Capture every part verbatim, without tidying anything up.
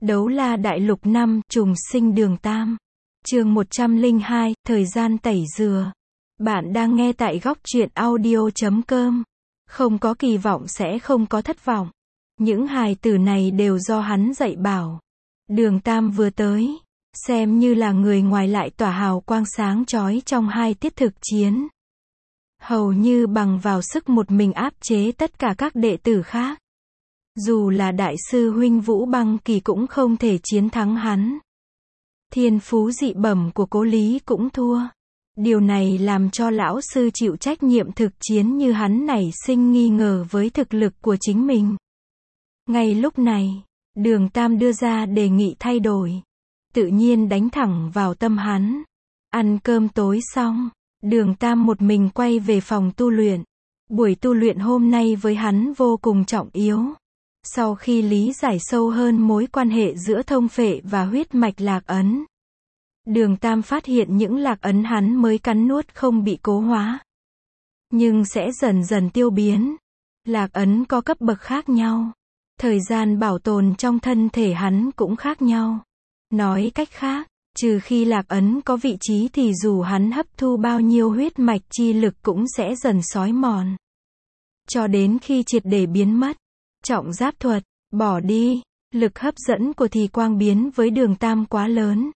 Đấu La Đại Lục năm, trùng sinh Đường Tam. Chương một trăm lẻ hai, thời gian tẩy dừa. Bạn đang nghe tại góc truyện audio chấm com. Không có kỳ vọng sẽ không có thất vọng. Những hài tử này đều do hắn dạy bảo. Đường Tam vừa tới, xem như là người ngoài lại tỏa hào quang sáng chói trong hai tiết thực chiến. Hầu như bằng vào sức một mình áp chế tất cả các đệ tử khác. Dù là đại sư huynh Vũ Băng Kỳ cũng không thể chiến thắng hắn. Thiên phú dị bẩm của Cố Lý cũng thua. Điều này làm cho lão sư chịu trách nhiệm thực chiến như hắn nảy sinh nghi ngờ với thực lực của chính mình. Ngay lúc này, Đường Tam đưa ra đề nghị thay đổi. Tự nhiên đánh thẳng vào tâm hắn. Ăn cơm tối xong, Đường Tam một mình quay về phòng tu luyện. Buổi tu luyện hôm nay với hắn vô cùng trọng yếu. Sau khi lý giải sâu hơn mối quan hệ giữa thông phệ và huyết mạch lạc ấn, Đường Tam phát hiện những lạc ấn hắn mới cắn nuốt không bị cố hóa, nhưng sẽ dần dần tiêu biến. Lạc ấn có cấp bậc khác nhau. Thời gian bảo tồn trong thân thể hắn cũng khác nhau. Nói cách khác, trừ khi lạc ấn có vị trí thì dù hắn hấp thu bao nhiêu huyết mạch chi lực cũng sẽ dần xói mòn. Cho đến khi triệt để biến mất. Trọng giáp thuật, bỏ đi, lực hấp dẫn của thì quang biến với Đường Tam quá lớn.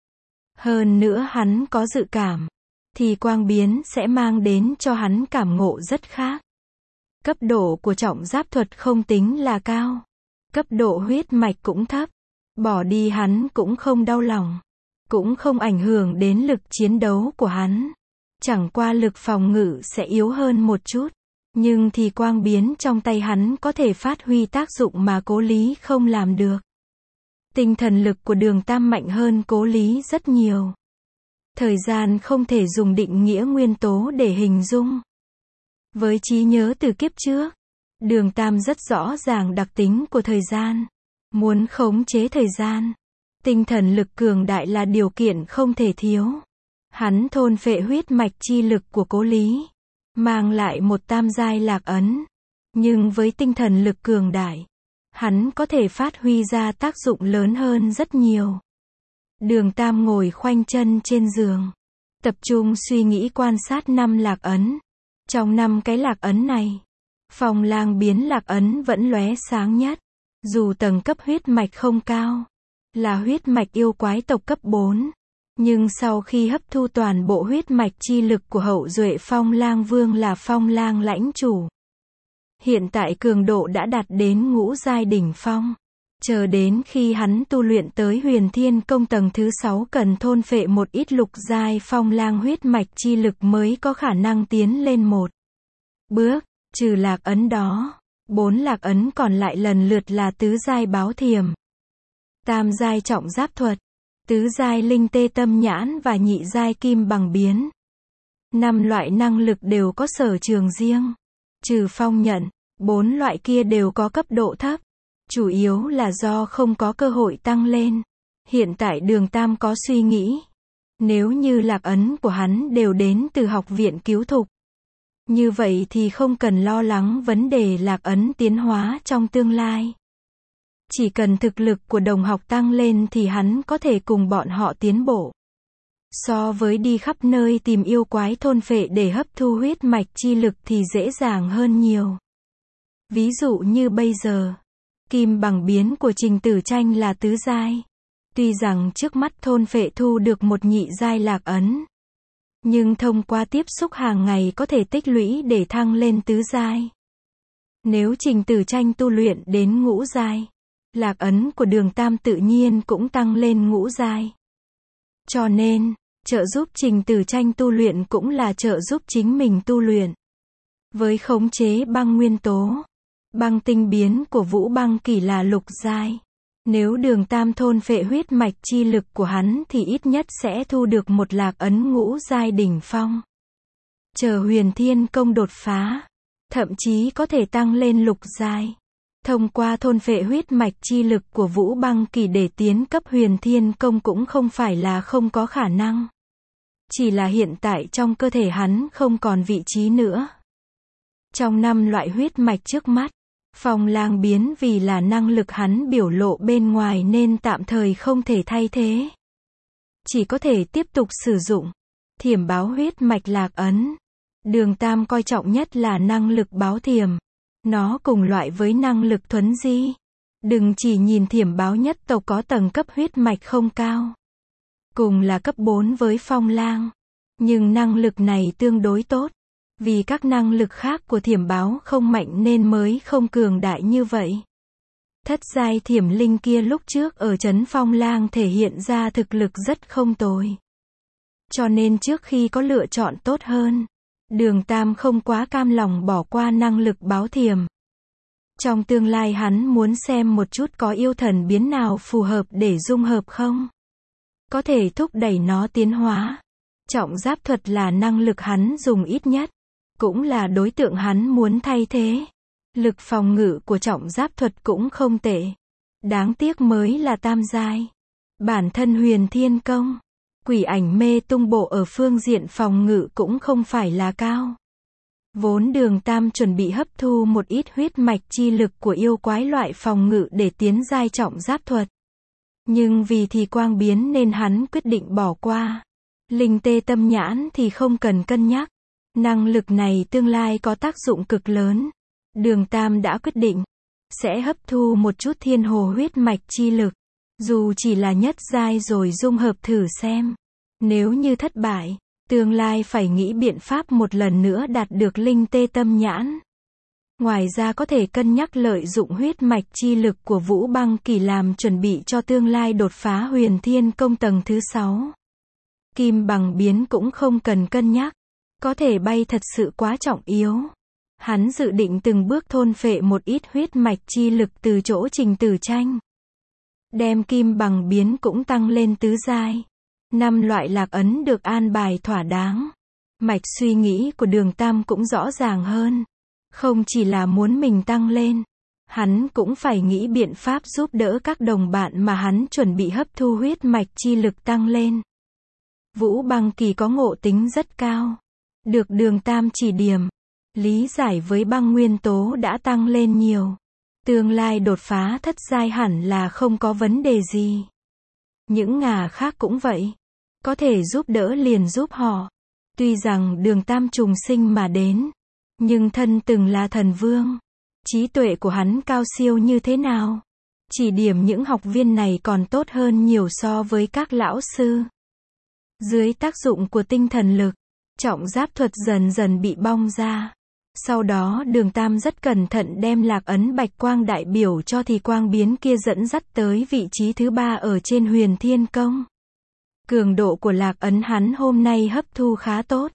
Hơn nữa hắn có dự cảm, thì quang biến sẽ mang đến cho hắn cảm ngộ rất khác. Cấp độ của trọng giáp thuật không tính là cao. Cấp độ huyết mạch cũng thấp. Bỏ đi hắn cũng không đau lòng. Cũng không ảnh hưởng đến lực chiến đấu của hắn. Chẳng qua lực phòng ngự sẽ yếu hơn một chút. Nhưng thì quang biến trong tay hắn có thể phát huy tác dụng mà Cố Lý không làm được. Tinh thần lực của Đường Tam mạnh hơn Cố Lý rất nhiều. Thời gian không thể dùng định nghĩa nguyên tố để hình dung. Với trí nhớ từ kiếp trước, Đường Tam rất rõ ràng đặc tính của thời gian. Muốn khống chế thời gian, tinh thần lực cường đại là điều kiện không thể thiếu. Hắn thôn phệ huyết mạch chi lực của Cố Lý, mang lại một tam giai lạc ấn. Nhưng với tinh thần lực cường đại, hắn có thể phát huy ra tác dụng lớn hơn rất nhiều. Đường Tam ngồi khoanh chân trên giường, tập trung suy nghĩ quan sát năm lạc ấn. Trong năm cái lạc ấn này, Phong Lang biến lạc ấn vẫn lóe sáng nhất. Dù tầng cấp huyết mạch không cao, là huyết mạch yêu quái tộc cấp bốn. Nhưng sau khi hấp thu toàn bộ huyết mạch chi lực của hậu duệ Phong Lang Vương là Phong Lang lãnh chủ, hiện tại cường độ đã đạt đến ngũ giai đỉnh phong. Chờ đến khi hắn tu luyện tới Huyền Thiên Công tầng thứ sáu cần thôn phệ một ít lục giai Phong Lang huyết mạch chi lực mới có khả năng tiến lên một bước. Trừ lạc ấn đó, bốn lạc ấn còn lại lần lượt là tứ giai báo thiềm, tam giai trọng giáp thuật, tứ giai linh tê tâm nhãn và nhị giai kim bằng biến. Năm loại năng lực đều có sở trường riêng. Trừ phong nhận, bốn loại kia đều có cấp độ thấp. Chủ yếu là do không có cơ hội tăng lên. Hiện tại Đường Tam có suy nghĩ, nếu như lạc ấn của hắn đều đến từ học viện cứu thục, như vậy thì không cần lo lắng vấn đề lạc ấn tiến hóa trong tương lai. Chỉ cần thực lực của đồng học tăng lên thì hắn có thể cùng bọn họ tiến bộ. So với đi khắp nơi tìm yêu quái thôn phệ để hấp thu huyết mạch chi lực thì dễ dàng hơn nhiều. Ví dụ như bây giờ, kim bằng biến của Trình Tử Tranh là tứ giai. Tuy rằng trước mắt thôn phệ thu được một nhị giai lạc ấn, nhưng thông qua tiếp xúc hàng ngày có thể tích lũy để thăng lên tứ giai. Nếu Trình Tử Tranh tu luyện đến ngũ giai, lạc ấn của Đường Tam tự nhiên cũng tăng lên ngũ giai. Cho nên, trợ giúp Trình Tử Tranh tu luyện cũng là trợ giúp chính mình tu luyện. Với khống chế băng nguyên tố, băng tinh biến của Vũ Băng Kỳ là lục giai. Nếu Đường Tam thôn phệ huyết mạch chi lực của hắn thì ít nhất sẽ thu được một lạc ấn ngũ giai đỉnh phong. Chờ Huyền Thiên Công đột phá, thậm chí có thể tăng lên lục giai. Thông qua thôn phệ huyết mạch chi lực của Vũ Băng Kỳ để tiến cấp Huyền Thiên Công cũng không phải là không có khả năng. Chỉ là hiện tại trong cơ thể hắn không còn vị trí nữa. Trong năm loại huyết mạch trước mắt, Phong lang biến vì là năng lực hắn biểu lộ bên ngoài nên tạm thời không thể thay thế. Chỉ có thể tiếp tục sử dụng. Thiểm báo huyết mạch lạc ấn. Đường Tam coi trọng nhất là năng lực báo thiểm. Nó cùng loại với năng lực thuấn di. Đừng chỉ nhìn thiểm báo nhất tộc có tầng cấp huyết mạch không cao. Cùng là cấp bốn với phong lang. Nhưng năng lực này tương đối tốt. Vì các năng lực khác của thiểm báo không mạnh nên mới không cường đại như vậy. Thất giai thiểm linh kia lúc trước ở trấn phong lang thể hiện ra thực lực rất không tồi. Cho nên trước khi có lựa chọn tốt hơn, Đường Tam không quá cam lòng bỏ qua năng lực báo thiểm. Trong tương lai hắn muốn xem một chút có yêu thần biến nào phù hợp để dung hợp không. Có thể thúc đẩy nó tiến hóa. Trọng giáp thuật là năng lực hắn dùng ít nhất. Cũng là đối tượng hắn muốn thay thế. Lực phòng ngự của trọng giáp thuật cũng không tệ. Đáng tiếc mới là tam giai. Bản thân huyền thiên công, quỷ ảnh mê tung bộ ở phương diện phòng ngự cũng không phải là cao. Vốn Đường Tam chuẩn bị hấp thu một ít huyết mạch chi lực của yêu quái loại phòng ngự để tiến giai trọng giáp thuật. Nhưng vì thì quang biến nên hắn quyết định bỏ qua. Linh tê tâm nhãn thì không cần cân nhắc. Năng lực này tương lai có tác dụng cực lớn. Đường Tam đã quyết định sẽ hấp thu một chút thiên hồ huyết mạch chi lực. Dù chỉ là nhất giai rồi dung hợp thử xem. Nếu như thất bại, tương lai phải nghĩ biện pháp một lần nữa đạt được linh tê tâm nhãn. Ngoài ra có thể cân nhắc lợi dụng huyết mạch chi lực của Vũ Băng Kỳ làm chuẩn bị cho tương lai đột phá huyền thiên công tầng thứ sáu. Kim bằng biến cũng không cần cân nhắc. Có thể bay thật sự quá trọng yếu. Hắn dự định từng bước thôn phệ một ít huyết mạch chi lực từ chỗ Trình Tử Tranh. Đem kim bằng biến cũng tăng lên tứ giai. Năm loại lạc ấn được an bài thỏa đáng. Mạch suy nghĩ của Đường Tam cũng rõ ràng hơn. Không chỉ là muốn mình tăng lên. Hắn cũng phải nghĩ biện pháp giúp đỡ các đồng bạn mà hắn chuẩn bị hấp thu huyết mạch chi lực tăng lên. Vũ Băng Kỳ có ngộ tính rất cao. Được Đường Tam chỉ điểm. Lý giải với băng nguyên tố đã tăng lên nhiều. Tương lai đột phá thất giai hẳn là không có vấn đề gì. Những ngà khác cũng vậy. Có thể giúp đỡ liền giúp họ. Tuy rằng Đường Tam trùng sinh mà đến. Nhưng thân từng là thần vương. Trí tuệ của hắn cao siêu như thế nào? Chỉ điểm những học viên này còn tốt hơn nhiều so với các lão sư. Dưới tác dụng của tinh thần lực, trọng giáp thuật dần dần bị bong ra. Sau đó Đường Tam rất cẩn thận đem lạc ấn bạch quang đại biểu cho thì quang biến kia dẫn dắt tới vị trí thứ ba ở trên huyền thiên công. Cường độ của lạc ấn hắn hôm nay hấp thu khá tốt.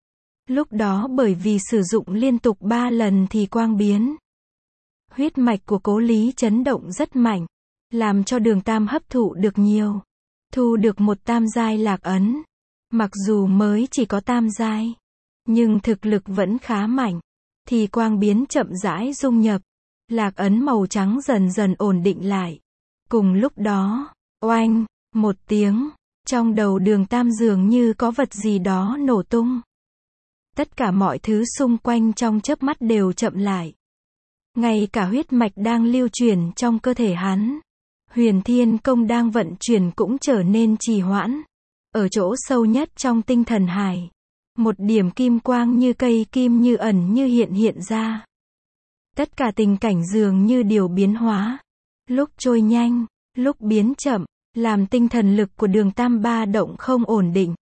Lúc đó bởi vì sử dụng liên tục ba lần thì quang biến. Huyết mạch của Cố Lý chấn động rất mạnh. Làm cho Đường Tam hấp thụ được nhiều. Thu được một tam giai lạc ấn. Mặc dù mới chỉ có tam giai. Nhưng thực lực vẫn khá mạnh. Thì quang biến chậm rãi dung nhập. Lạc ấn màu trắng dần dần ổn định lại. Cùng lúc đó, oanh, một tiếng. Trong đầu Đường Tam dường như có vật gì đó nổ tung. Tất cả mọi thứ xung quanh trong chớp mắt đều chậm lại. Ngay cả huyết mạch đang lưu chuyển trong cơ thể hắn. Huyền thiên công đang vận chuyển cũng trở nên trì hoãn. Ở chỗ sâu nhất trong tinh thần hải. Một điểm kim quang như cây kim như ẩn như hiện hiện ra. Tất cả tình cảnh dường như điều biến hóa. Lúc trôi nhanh, lúc biến chậm, làm tinh thần lực của Đường Tam ba động không ổn định.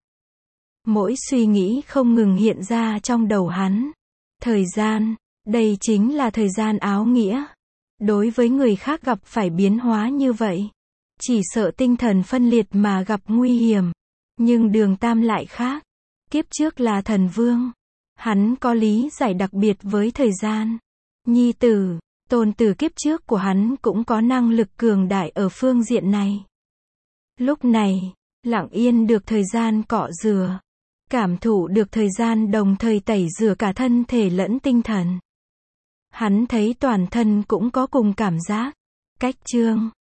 Mỗi suy nghĩ không ngừng hiện ra trong đầu hắn. Thời gian, đây chính là thời gian áo nghĩa. Đối với người khác gặp phải biến hóa như vậy, chỉ sợ tinh thần phân liệt mà gặp nguy hiểm. Nhưng Đường Tam lại khác. Kiếp trước là thần vương. Hắn có lý giải đặc biệt với thời gian. Nhi tử, tôn tử kiếp trước của hắn cũng có năng lực cường đại ở phương diện này. Lúc này, lặng yên được thời gian cọ rửa. Cảm thụ được thời gian đồng thời tẩy rửa cả thân thể lẫn tinh thần. Hắn thấy toàn thân cũng có cùng cảm giác. Cách chương